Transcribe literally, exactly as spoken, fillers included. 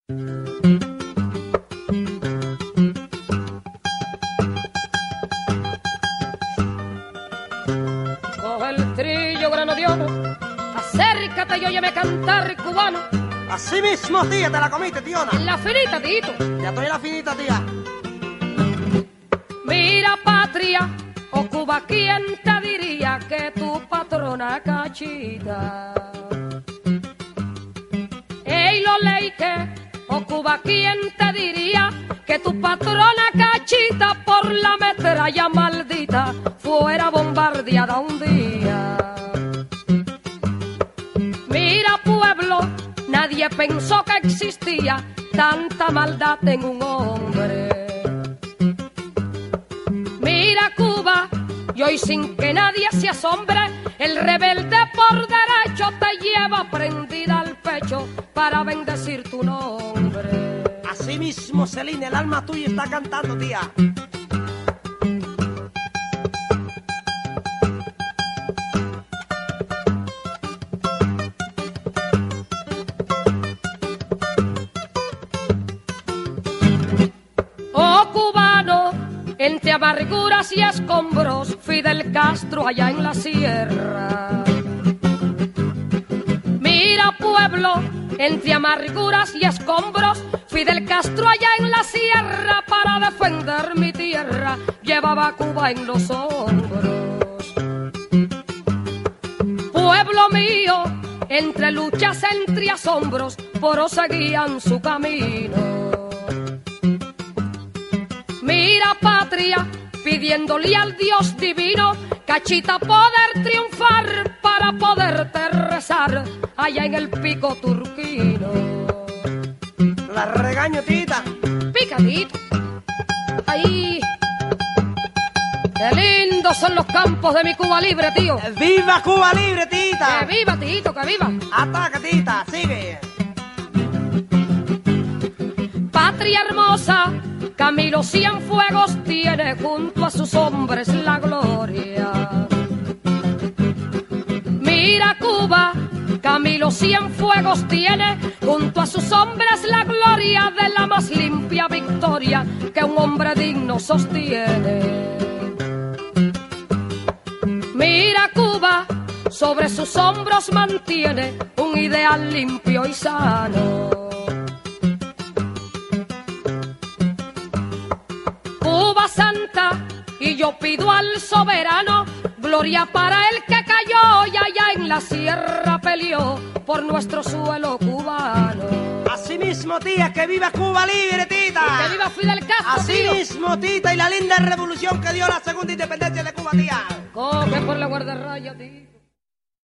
Coge el trillo, grano de oro, acércate y óyeme cantar cubano. Así mismo, tía, te la comiste, tiona. En la finita, tito. Ya estoy en la finita, tía. Mira, patria, o Cuba, ¿quién te diría que tu patrona Cachita? Ey, lo leite, o Cuba, ¿quién te diría que tu patrona Cachita por la metralla maldita fuera bombardeada un día? Mira, pueblo, nadie pensó que existía tanta maldad en un hombre. Mira, Cuba, y hoy sin que nadie se asombre, el rebelde por derecho te lleva prendida al pecho para bendecir tu nombre. Así mismo, Celine, el alma tuya está cantando, tía. Oh, cubano, entre amarguras y escombros, Fidel Castro allá en la sierra. Mira, pueblo, entre amarguras y escombros, Fidel Castro allá en la sierra para defender mi tierra llevaba a Cuba en los hombros. Pueblo mío, entre luchas, entre asombros, proseguían su camino. Mira, patria, pidiéndole al Dios divino, Cachita, poder triunfar para poderte rezar allá en el pico turquino. La regaño, tita. Picadito. Ay, qué lindos son los campos de mi Cuba libre, tío. ¡Viva Cuba libre, tita! ¡Que viva, tito, que viva! Ataca, tita, sigue. Patria hermosa, Camilo Cienfuegos tiene junto a sus hombres la gloria. Mira, Cuba, Camilo Cienfuegos tiene junto a sus hombres la gloria de la más limpia victoria que un hombre digno sostiene. Mira, Cuba, sobre sus hombros mantiene un ideal limpio y sano. Cuba santa, y yo pido al soberano gloria para el que cayó y allá en la sierra peleó por nuestro suelo cubano. Así mismo, tía, que viva Cuba libre, tita. Y que viva Fidel Castro, Así tío. mismo, tita, y la linda revolución que dio la segunda independencia de Cuba, tía. Coge por la guardarraya, tío.